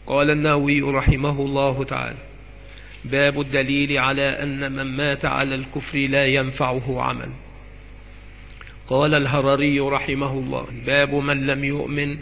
قال النووي رحمه الله تعالى: باب الدليل على أن من مات على الكفر لا ينفعه عمل. قال الهرري رحمه الله: باب من لم يؤمن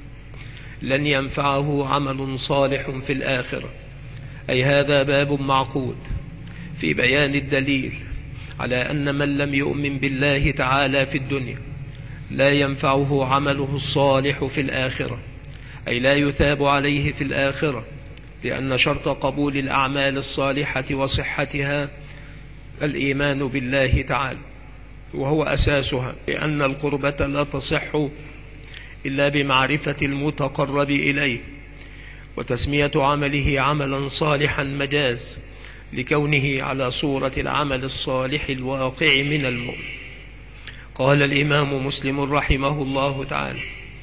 لن ينفعه عمل صالح في الآخرة، أي هذا باب معقود في بيان الدليل على أن من لم يؤمن بالله تعالى في الدنيا لا ينفعه عمله الصالح في الآخرة، أي لا يثاب عليه في الآخرة، لأن شرط قبول الأعمال الصالحة وصحتها الإيمان بالله تعالى، وهو أساسها، لأن القربة لا تصح إلا بمعرفة المتقرب إليه، وتسمية عمله عملا صالحا مجاز لكونه على صورة العمل الصالح الواقع من المؤمن. قال الإمام مسلم رحمه الله تعالى: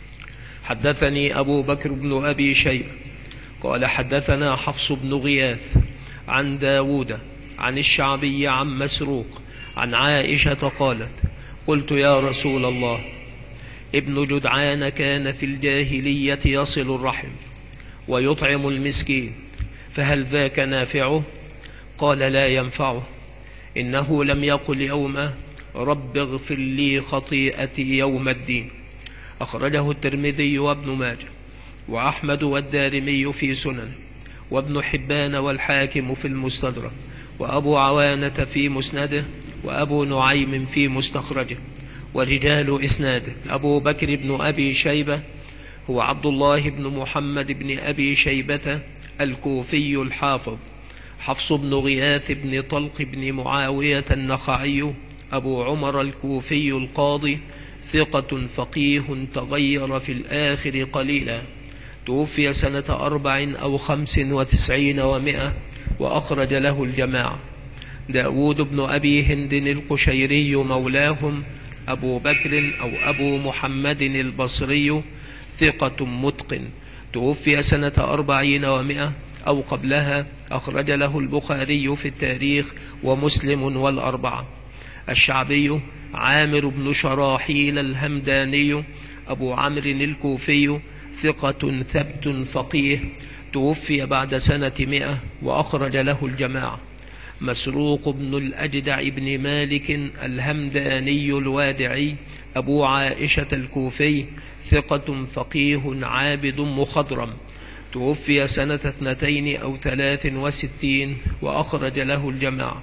حدثني أبو بكر بن أبي شيبة قال حدثنا حفص بن غياث عن داود عن الشعبي عن مسروق عن عائشة قالت: قلت يا رسول الله، ابن جدعان كان في الجاهلية يصل الرحم ويطعم المسكين، فهل ذاك نافعه؟ قال: لا ينفعه، إنه لم يقل يوم رب اغفر لي خطيئتي يوم الدين. أخرجه الترمذي وابن ماجه وأحمد والدارمي في سننه، وابن حبان والحاكم في المستدرك، وأبو عوانة في مسنده، وأبو نعيم في مستخرجه. ورجال إسناده: أبو بكر بن أبي شيبة هو عبد الله بن محمد بن أبي شيبة الكوفي الحافظ. حفص بن غياث بن طلق بن معاوية النخعي أبو عمر الكوفي القاضي، ثقة فقيه تغير في الآخر قليلا، توفي سنة 4 أو 95 و100، وأخرج له الجماعة. داود بن أبي هند القشيري مولاهم أبو بكر أو أبو محمد البصري، ثقة متقن، توفي سنة 40 و100 أو قبلها، أخرج له البخاري في التاريخ ومسلم والأربعة. الشعبي عامر بن شراحيل الهمداني أبو عمرو الكوفي، ثقة ثبت فقيه، توفي بعد سنة 100، وأخرج له الجماعة. مسروق بن الأجدع بن مالك الهمداني الوادعي أبو عائشة الكوفي، ثقة فقيه عابد مخضرم، توفي سنة 2 أو 63، وأخرج له الجماعة.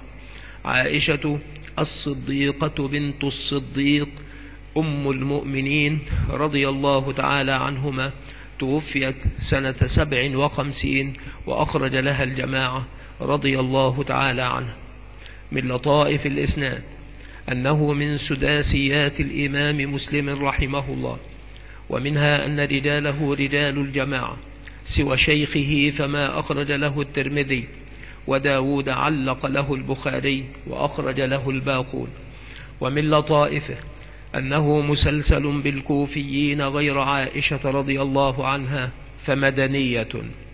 عائشة الصديقة بنت الصديق أم المؤمنين رضي الله تعالى عنهما، توفيت سنة 57، وأخرج لها الجماعة رضي الله تعالى عنها. من لطائف الإسناد أنه من سداسيات الإمام مسلم رحمه الله، ومنها أن رجاله رجال الجماعة سوى شيخه، فما أخرج له الترمذي، وداود علق له البخاري، وأخرج له الباقون. ومن لطائفه أنه مسلسل بالكوفيين غير عائشة رضي الله عنها، فمدنية.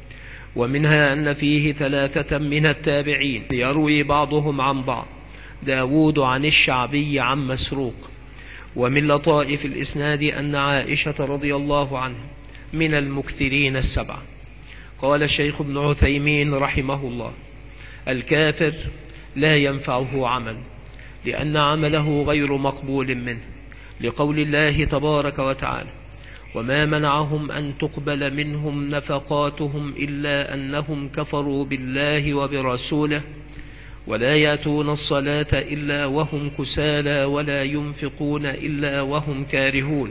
ومنها أن فيه 3 من التابعين يروي بعضهم عن بعض، داود عن الشعبي عن مسروق. ومن لطائف الإسناد أن عائشة رضي الله عنها من المكثرين 7. قال الشيخ ابن عثيمين رحمه الله: الكافر لا ينفعه عمل، لأن عمله غير مقبول منه، لقول الله تبارك وتعالى: وما منعهم أن تقبل منهم نفقاتهم إلا أنهم كفروا بالله وبرسوله ولا يأتون الصلاة إلا وهم كسالى ولا ينفقون إلا وهم كارهون.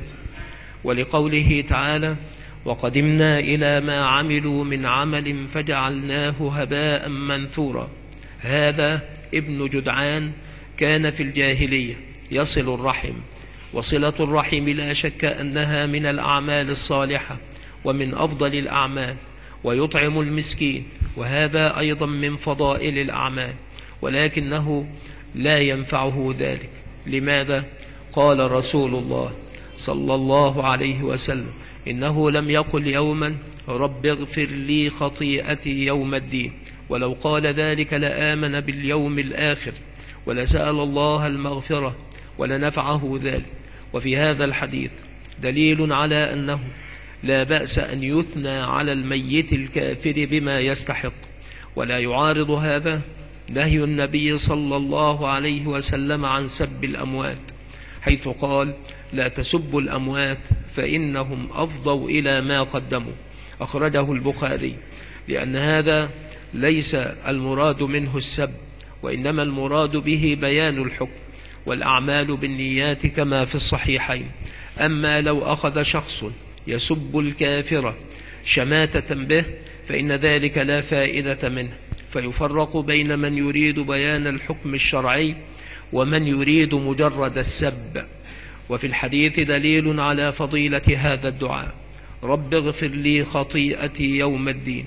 ولقوله تعالى: وقدمنا إلى ما عملوا من عمل فجعلناه هباء منثورا. هذا ابن جدعان كان في الجاهلية يصل الرحم، وصلة الرحم لا شك أنها من الأعمال الصالحة ومن أفضل الأعمال، ويطعم المسكين، وهذا أيضا من فضائل الأعمال، ولكنه لا ينفعه ذلك. لماذا؟ قال رسول الله صلى الله عليه وسلم: إنه لم يقل يوما رب اغفر لي خطيئتي يوم الدين، ولو قال ذلك لآمن باليوم الآخر ولسأل الله المغفرة ولنفعه ذلك. وفي هذا الحديث دليل على أنه لا بأس أن يثنى على الميت الكافر بما يستحق، ولا يعارض هذا نهي النبي صلى الله عليه وسلم عن سب الأموات، حيث قال: لا تسبوا الأموات فإنهم أفضوا إلى ما قدموا، أخرجه البخاري. لأن هذا ليس المراد منه السب، وإنما المراد به بيان الحكم، والأعمال بالنيات كما في الصحيحين. أما لو أخذ شخص يسب الكافر شماتة به فإن ذلك لا فائدة منه، فيفرق بين من يريد بيان الحكم الشرعي ومن يريد مجرد السب. وفي الحديث دليل على فضيلة هذا الدعاء: رب اغفر لي خطيئتي يوم الدين.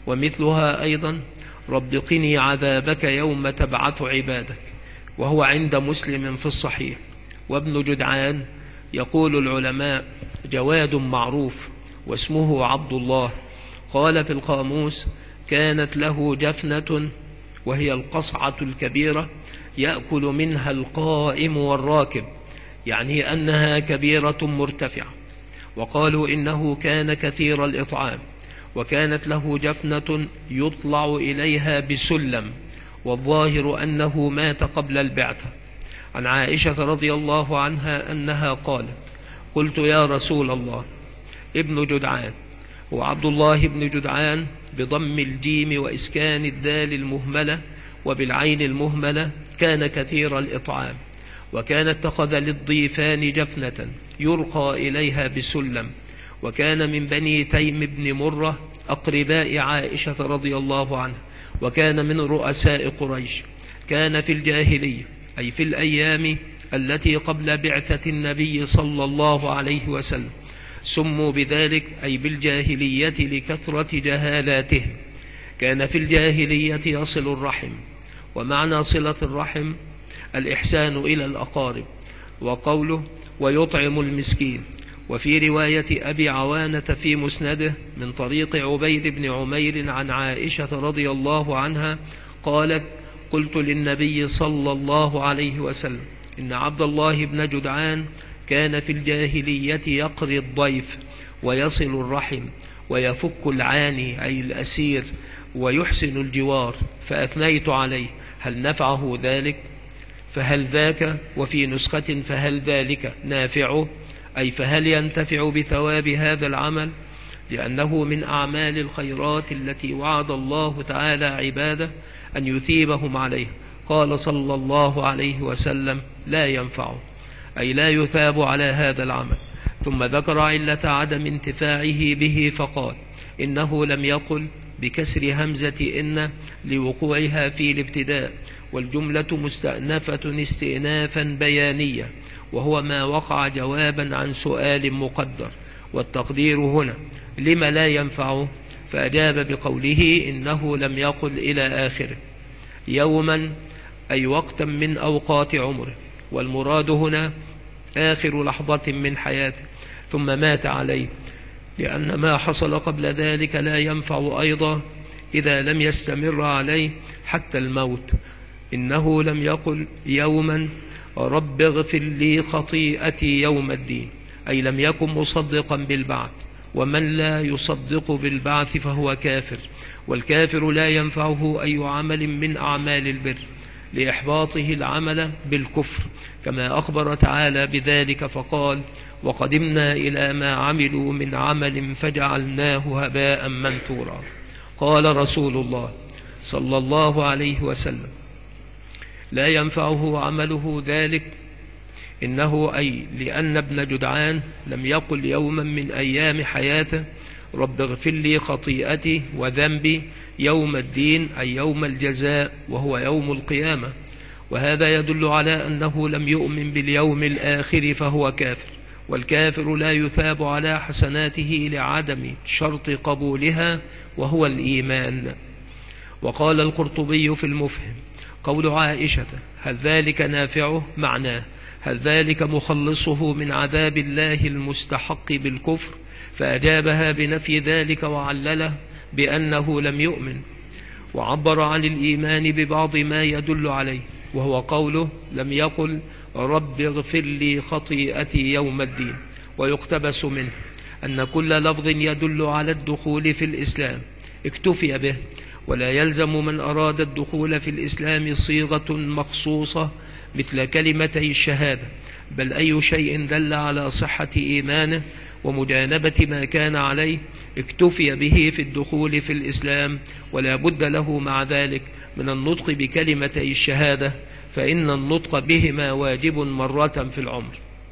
ومثلها أيضا: رب قني عذابك يوم تبعث عبادك، وهو عند مسلم في الصحيح. وابن جدعان يقول العلماء جواد معروف واسمه عبد الله. قال في القاموس: كانت له جفنة، وهي القصعة الكبيرة يأكل منها القائم والراكب، يعني أنها كبيرة مرتفعة. وقالوا إنه كان كثير الإطعام، وكانت له جفنة يطلع إليها بسلم، والظاهر أنه مات قبل البعثة. عن عائشة رضي الله عنها أنها قالت: قلت يا رسول الله، ابن جدعان، وعبد الله بن جدعان بضم الجيم وإسكان الدال المهملة وبالعين المهملة، كان كثير الإطعام، وكان اتخذ للضيفان جفنة يرقى إليها بسلم، وكان من بني تيم بن مرة أقرباء عائشة رضي الله عنها، وكان من رؤساء قريش. كان في الجاهلية، أي في الأيام التي قبل بعثة النبي صلى الله عليه وسلم، سموا بذلك أي بالجاهلية لكثرة جهالاتهم. كان في الجاهلية يصل الرحم، ومعنى صلة الرحم الإحسان إلى الأقارب، وقوله: ويطعم المسكين. وفي رواية أبي عوانة في مسنده من طريق عبيد بن عمير عن عائشة رضي الله عنها قالت: قلت للنبي صلى الله عليه وسلم: إن عبد الله بن جدعان كان في الجاهلية يقري الضيف ويصل الرحم ويفك العاني أي الأسير ويحسن الجوار، فأثنيت عليه: هل نفعه ذلك؟ فهل ذاك؟ وفي نسخة: فهل ذلك نافعه؟ أي فهل ينتفع بثواب هذا العمل؟ لأنه من أعمال الخيرات التي وعد الله تعالى عباده أن يثيبهم عليه. قال صلى الله عليه وسلم: لا ينفعه، أي لا يثاب على هذا العمل. ثم ذكر علة عدم انتفاعه به فقال: إنه لم يقل بكسر همزة إن لوقوعها في الابتداء، والجملة مستأنفة استئنافا بيانيا، وهو ما وقع جوابا عن سؤال مقدر. والتقدير هنا: لم لا ينفعه؟ فأجاب بقوله: إنه لم يقل إلى آخره. يوما أي وقتا من أوقات عمره، والمراد هنا آخر لحظة من حياته، ثم مات عليه، لأن ما حصل قبل ذلك لا ينفع أيضا إذا لم يستمر عليه حتى الموت. إنه لم يقل يوما رب اغفر لي خطيئتي يوم الدين، أي لم يكن مصدقا بالبعث، ومن لا يصدق بالبعث فهو كافر، والكافر لا ينفعه أي عمل من أعمال البر لإحباطه العمل بالكفر، كما أخبر تعالى بذلك فقال: وقدمنا إلى ما عملوا من عمل فجعلناه هباء منثورا. قال رسول الله صلى الله عليه وسلم: لا ينفعه عمله ذلك. إنه أي لأن ابن جدعان لم يقل يوما من أيام حياته رب اغفر لي خطيئتي وذنبي يوم الدين، أي يوم الجزاء، وهو يوم القيامة. وهذا يدل على أنه لم يؤمن باليوم الآخر فهو كافر، والكافر لا يثاب على حسناته لعدم شرط قبولها وهو الإيمان. وقال القرطبي في المفهم: قول عائشة هل ذلك نافعه؟ معناه هل ذلك مخلصه من عذاب الله المستحق بالكفر؟ فأجابها بنفي ذلك وعلله بأنه لم يؤمن، وعبر عن الإيمان ببعض ما يدل عليه، وهو قوله لم يقل رب اغفر لي خطيئتي يوم الدين. ويقتبس منه أن كل لفظ يدل على الدخول في الإسلام اكتفي به، ولا يلزم من أراد الدخول في الإسلام صيغة مخصوصة مثل كلمتي الشهادة، بل أي شيء دل على صحة إيمانه ومجانبة ما كان عليه اكتفي به في الدخول في الإسلام، ولا بد له مع ذلك من النطق بكلمتي الشهادة، فإن النطق بهما واجب مرة في العمر.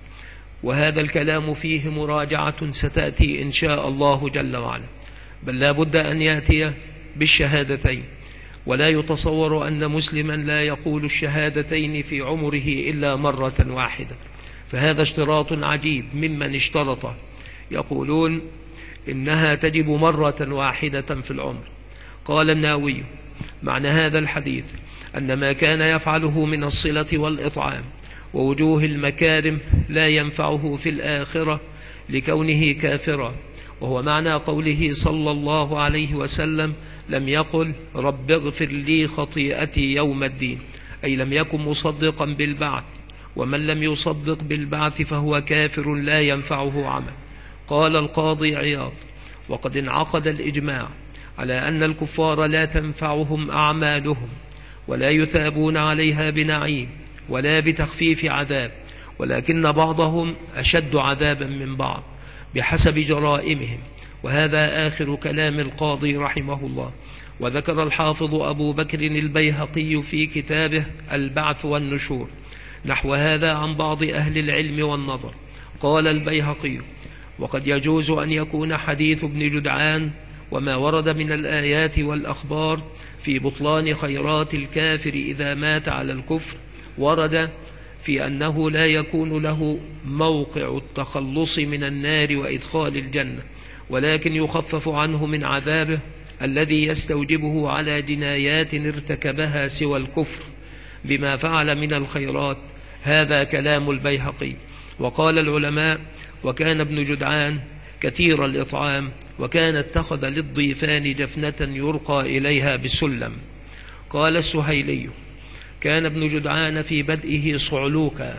وهذا الكلام فيه مراجعة ستأتي إن شاء الله جل وعلا، بل لا بد أن يأتي بالشهادتين، ولا يتصور أن مسلما لا يقول الشهادتين في عمره إلا مرة واحدة، فهذا اشتراط عجيب ممن اشترطه. يقولون إنها تجب مرة واحدة في العمر. قال النووي: معنى هذا الحديث أن ما كان يفعله من الصلة والإطعام ووجوه المكارم لا ينفعه في الآخرة لكونه كافرا، وهو معنى قوله صلى الله عليه وسلم: لم يقل رب اغفر لي خطيئتي يوم الدين، أي لم يكن مصدقا بالبعث، ومن لم يصدق بالبعث فهو كافر لا ينفعه عمل. قال القاضي عياض: وقد انعقد الإجماع على أن الكفار لا تنفعهم أعمالهم، ولا يثابون عليها بنعيم ولا بتخفيف عذاب، ولكن بعضهم أشد عذابا من بعض بحسب جرائمهم. وهذا آخر كلام القاضي رحمه الله. وذكر الحافظ أبو بكر البيهقي في كتابه البعث والنشور نحو هذا عن بعض أهل العلم والنظر. قال البيهقي: وقد يجوز أن يكون حديث ابن جدعان وما ورد من الآيات والأخبار في بطلان خيرات الكافر إذا مات على الكفر ورد في أنه لا يكون له موقع التخلص من النار وإدخال الجنة، ولكن يخفف عنه من عذابه الذي يستوجبه على جنايات ارتكبها سوى الكفر بما فعل من الخيرات. هذا كلام البيهقي. وقال العلماء: وكان ابن جدعان كثير الإطعام، وكان اتخذ للضيفان جفنة يرقى إليها بسلم. قال السهيلي: كان ابن جدعان في بدئه صعلوكا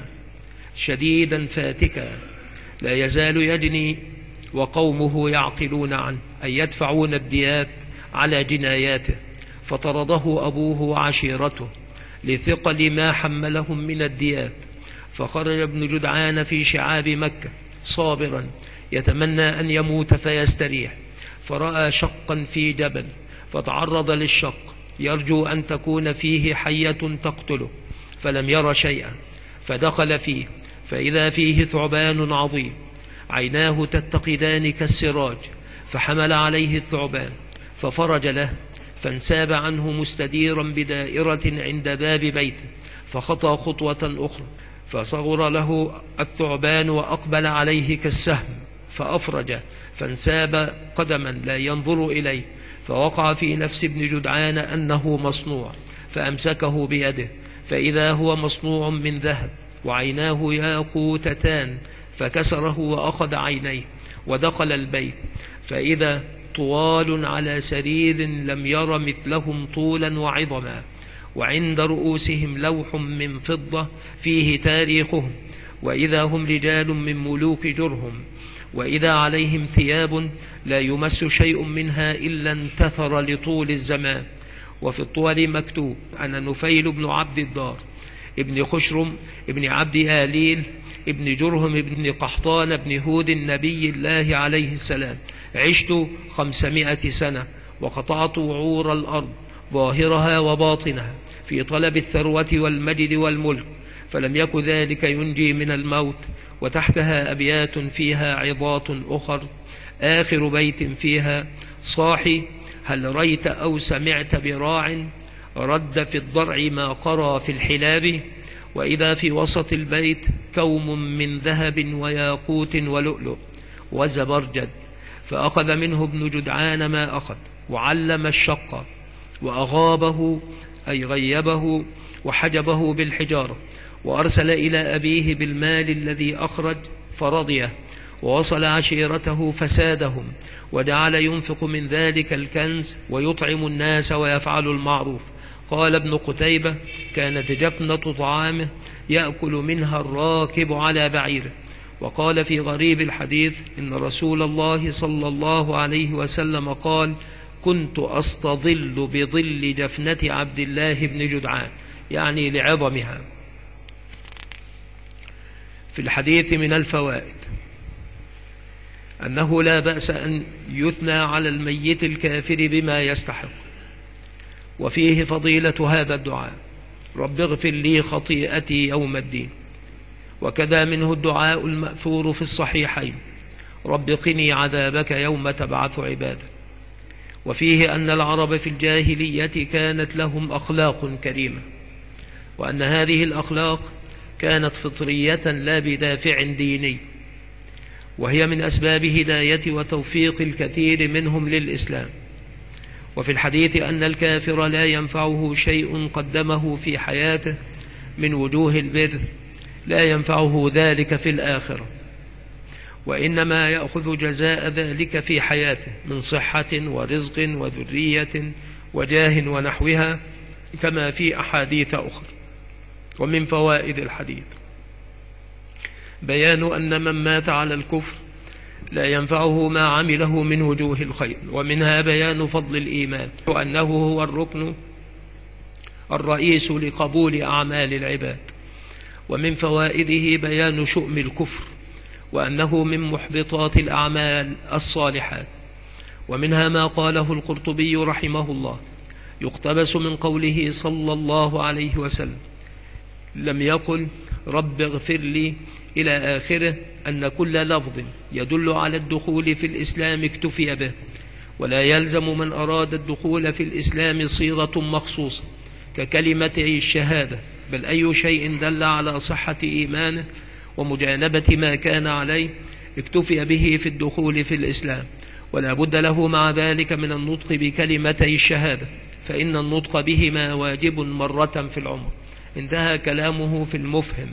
شديدا فاتكا، لا يزال يجني وقومه يعقلون عنه، أي يدفعون الديات على جناياته، فطرده أبوه وعشيرته لثقل ما حملهم من الديات. فخرج ابن جدعان في شعاب مكة صابرا يتمنى أن يموت فيستريح، فرأى شقا في جبل فتعرض للشق يرجو أن تكون فيه حية تقتله، فلم ير شيئا، فدخل فيه فإذا فيه ثعبان عظيم عيناه تتقدان كالسراج، فحمل عليه الثعبان ففرج له، فانساب عنه مستديرا بدائرة عند باب بيته، فخطى خطوة أخرى فصغر له الثعبان وأقبل عليه كالسهم، فأفرج فانساب قدما لا ينظر إليه، فوقع في نفس ابن جدعان أنه مصنوع، فأمسكه بيده فإذا هو مصنوع من ذهب وعيناه ياقوتتان، فكسره وأخذ عينيه ودخل البيت، فإذا طوال على سرير لم ير مثلهم طولا وعظما، وعند رؤوسهم لوح من فضة فيه تاريخهم، وإذا هم رجال من ملوك جرهم، وإذا عليهم ثياب لا يمس شيء منها إلا انتثر لطول الزمان. وفي الطول مكتوب: أنا نفيل بن عبد الدار ابن خشرم ابن عبد آليل ابن جرهم ابن قحطان ابن هود النبي الله عليه السلام، عشت 500 سنة، وقطعت وعور الأرض ظاهرها وباطنها في طلب الثروة والمجد والملك، فلم يك ذلك ينجي من الموت. وتحتها أبيات فيها عظات أخر، آخر بيت فيها: صاحي هل ريت أو سمعت براع رد في الضرع ما قرى في الحلاب. وإذا في وسط البيت كوم من ذهب وياقوت ولؤلؤ وزبرجد، فأخذ منه ابن جدعان ما أخذ، وعلم الشق وأغابه أي غيبه وحجبه بالحجارة، وأرسل إلى أبيه بالمال الذي أخرج فرضيه، ووصل عشيرته فسادهم، وجعل ينفق من ذلك الكنز ويطعم الناس ويفعل المعروف. قال ابن قتيبة: كانت جفنة طعامه يأكل منها الراكب على بعيره، وقال في غريب الحديث إن رسول الله صلى الله عليه وسلم قال: كنت أستظل بظل جفنة عبد الله بن جدعان، يعني لعظمها. في الحديث من الفوائد أنه لا بأس أن يثنى على الميت الكافر بما يستحق، وفيه فضيلة هذا الدعاء: رب اغفر لي خطيئتي يوم الدين. وكذا منه الدعاء المأثور في الصحيحين: رب قني عذابك يوم تبعث عبادك. وفيه أن العرب في الجاهلية كانت لهم أخلاق كريمة، وأن هذه الأخلاق كانت فطرية لا بدافع ديني، وهي من أسباب هداية وتوفيق الكثير منهم للإسلام. وفي الحديث أن الكافر لا ينفعه شيء قدمه في حياته من وجوه البر لا ينفعه ذلك في الآخرة، وإنما يأخذ جزاء ذلك في حياته من صحة ورزق وذرية وجاه ونحوها، كما في أحاديث أخرى. ومن فوائد الحديث بيان أن من مات على الكفر لا ينفعه ما عمله من وجوه الخير، ومنها بيان فضل الإيمان وأنه هو الركن الرئيس لقبول أعمال العباد. ومن فوائده بيان شؤم الكفر وأنه من محبطات الأعمال الصالحات. ومنها ما قاله القرطبي رحمه الله: يقتبس من قوله صلى الله عليه وسلم: لم يقل رب اغفر لي إلى آخره، أن كل لفظ يدل على الدخول في الإسلام اكتفي به، ولا يلزم من أراد الدخول في الإسلام صيغة مخصوصة ككلمتي الشهادة، بل أي شيء دل على صحة إيمانه ومجانبة ما كان عليه اكتفي به في الدخول في الإسلام، ولا بد له مع ذلك من النطق بكلمتي الشهادة، فإن النطق بهما واجب مرة في العمر. انتهى كلامه في المفهم.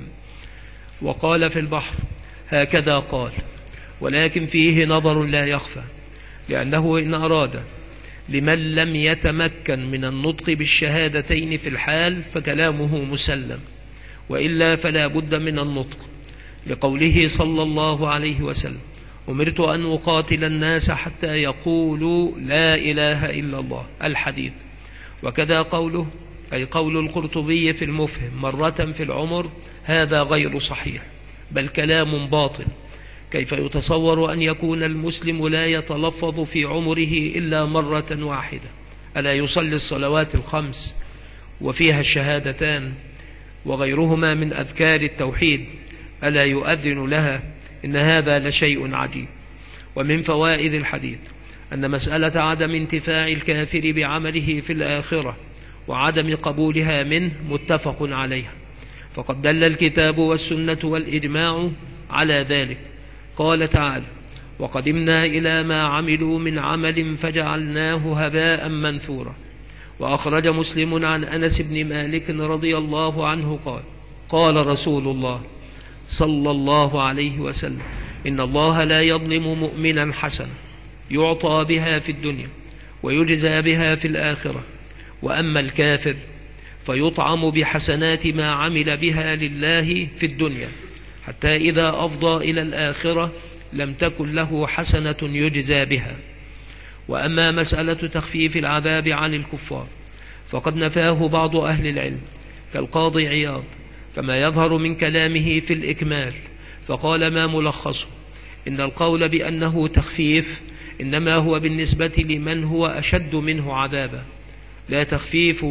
وقال في البحر: هكذا قال، ولكن فيه نظر لا يخفى، لأنه إن أراد لمن لم يتمكن من النطق بالشهادتين في الحال فكلامه مسلم، وإلا فلا بد من النطق، لقوله صلى الله عليه وسلم: أمرت أن أقاتل الناس حتى يقولوا لا إله إلا الله، الحديث. وكذا قوله، أي قول القرطبي في المفهم، مرة في العمر، هذا غير صحيح، بل كلام باطل. كيف يتصور أن يكون المسلم لا يتلفظ في عمره إلا مرة واحدة؟ ألا يصلي الصلوات الخمس وفيها الشهادتان وغيرهما من أذكار التوحيد ألا يؤذن لها؟ إن هذا لشيء عجيب. ومن فوائد الحديث أن مسألة عدم انتفاع الكافر بعمله في الآخرة وعدم قبولها منه متفق عليها، فقد دل الكتاب والسنة والإجماع على ذلك. قال تعالى: وقدمنا إلى ما عملوا من عمل فجعلناه هباء منثورا. وأخرج مسلم عن أنس بن مالك رضي الله عنه قال: قال رسول الله صلى الله عليه وسلم: إن الله لا يظلم مؤمنا حسنة يعطى بها في الدنيا ويجزى بها في الآخرة، وأما الكافر فيطعم بحسنات ما عمل بها لله في الدنيا، حتى إذا أفضى إلى الآخرة لم تكن له حسنة يجزى بها. وأما مسألة تخفيف العذاب عن الكفار فقد نفاه بعض أهل العلم كالقاضي عياض، فما يظهر من كلامه في الإكمال، فقال: ما ملخصه؟ إن القول بأنه تخفيف إنما هو بالنسبة لمن هو أشد منه عذابا، لا تخفيف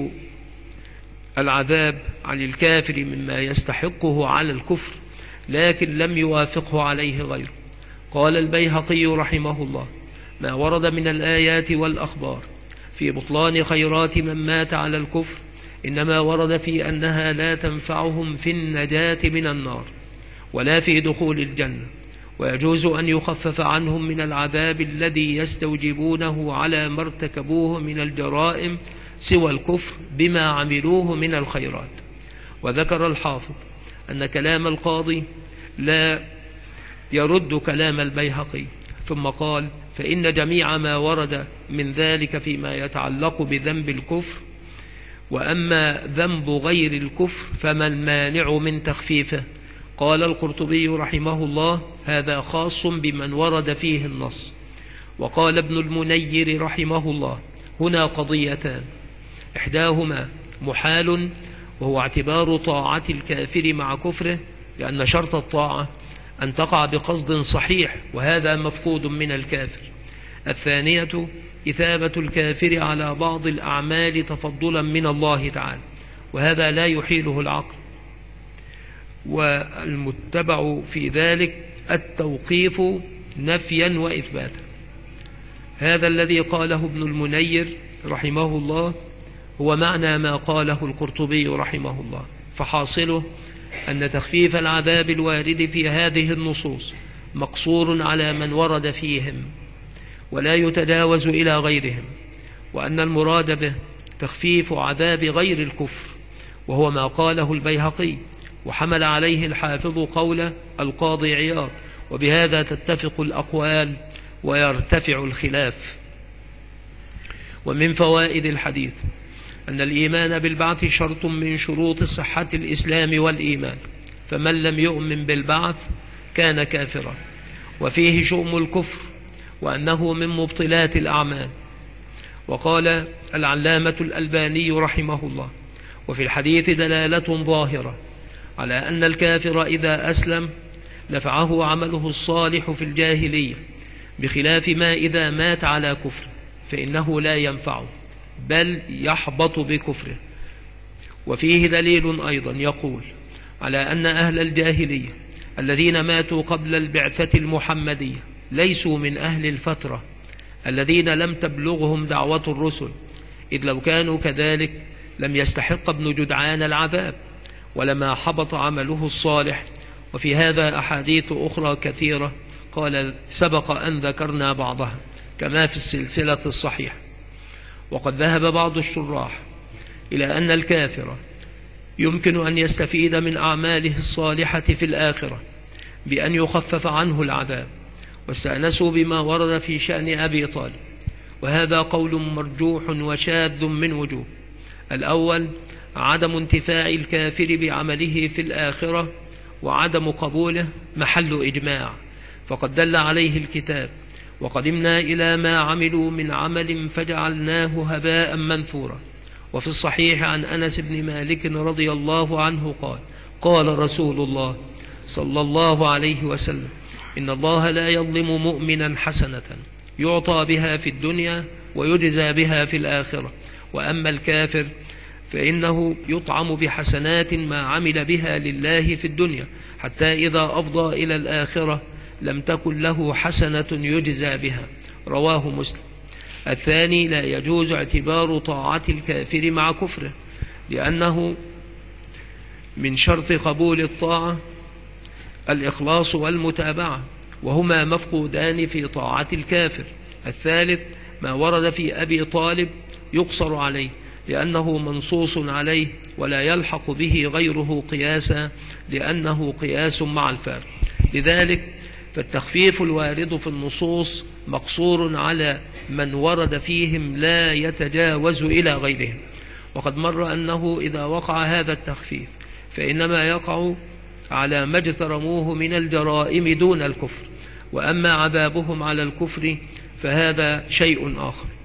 العذاب عن الكافر مما يستحقه على الكفر، لكن لم يوافقه عليه غيره. قال البيهقي رحمه الله: ما ورد من الآيات والأخبار في بطلان خيرات من مات على الكفر إنما ورد في أنها لا تنفعهم في النجاة من النار ولا في دخول الجنة، ويجوز أن يخفف عنهم من العذاب الذي يستوجبونه على ما ارتكبوه من الجرائم سوى الكفر بما عملوه من الخيرات. وذكر الحافظ أن كلام القاضي لا يرد كلام البيهقي، ثم قال: فإن جميع ما ورد من ذلك فيما يتعلق بذنب الكفر، وأما ذنب غير الكفر فما المانع من تخفيفه؟ قال القرطبي رحمه الله: هذا خاص بمن ورد فيه النص. وقال ابن المنير رحمه الله: هنا قضيتان، إحداهما محال، وهو اعتبار طاعة الكافر مع كفره، لأن شرط الطاعة أن تقع بقصد صحيح، وهذا مفقود من الكافر. الثانية إثابة الكافر على بعض الأعمال تفضلا من الله تعالى، وهذا لا يحيله العقل، والمتبع في ذلك التوقيف نفيا وإثباتا. هذا الذي قاله ابن المنير رحمه الله هو معنى ما قاله القرطبي رحمه الله، فحاصله أن تخفيف العذاب الوارد في هذه النصوص مقصور على من ورد فيهم ولا يتجاوز إلى غيرهم، وأن المراد به تخفيف عذاب غير الكفر، وهو ما قاله البيهقي، وحمل عليه الحافظ قول القاضي عياض، وبهذا تتفق الأقوال ويرتفع الخلاف. ومن فوائد الحديث أن الإيمان بالبعث شرط من شروط صحة الإسلام والإيمان، فمن لم يؤمن بالبعث كان كافرا، وفيه شؤم الكفر، وأنه من مبطلات الأعمال. وقال العلامة الألباني رحمه الله: وفي الحديث دلالة ظاهرة على أن الكافر إذا أسلم نفعه عمله الصالح في الجاهلية، بخلاف ما إذا مات على كفر فإنه لا ينفعه بل يحبط بكفره. وفيه دليل أيضا يقول على أن أهل الجاهلية الذين ماتوا قبل البعثة المحمدية ليسوا من أهل الفترة الذين لم تبلغهم دعوة الرسل، إذ لو كانوا كذلك لم يستحق ابن جدعان العذاب ولما حبط عمله الصالح. وفي هذا أحاديث أخرى كثيرة قال سبق أن ذكرنا بعضها كما في السلسلة الصحيحة. وقد ذهب بعض الشراح إلى أن الكافر يمكن أن يستفيد من أعماله الصالحة في الآخرة بأن يخفف عنه العذاب، واستأنسوا بما ورد في شأن أبي طالب، وهذا قول مرجوح وشاذ من وجوه. الأول عدم انتفاع الكافر بعمله في الآخرة وعدم قبوله محل إجماع، فقد دل عليه الكتاب: وقدمنا إلى ما عملوا من عمل فجعلناه هباء منثورا. وفي الصحيح عن أنس بن مالك رضي الله عنه قال: قال رسول الله صلى الله عليه وسلم: إن الله لا يظلم مؤمنا حسنة يعطى بها في الدنيا ويجزى بها في الآخرة، وأما الكافر فإنه يطعم بحسنات ما عمل بها لله في الدنيا، حتى إذا أفضى إلى الآخرة لم تكن له حسنة يجزى بها. رواه مسلم. الثاني لا يجوز اعتبار طاعة الكافر مع كفره، لأنه من شرط قبول الطاعة الإخلاص والمتابعة، وهما مفقودان في طاعة الكافر. الثالث ما ورد في أبي طالب يقصر عليه، لأنه منصوص عليه ولا يلحق به غيره قياسا، لأنه قياس مع الفارق. لذلك فالتخفيف الوارد في النصوص مقصور على من ورد فيهم لا يتجاوز إلى غيرهم. وقد مر أنه إذا وقع هذا التخفيف فإنما يقع على ما اجترموه من الجرائم دون الكفر، وأما عذابهم على الكفر فهذا شيء آخر.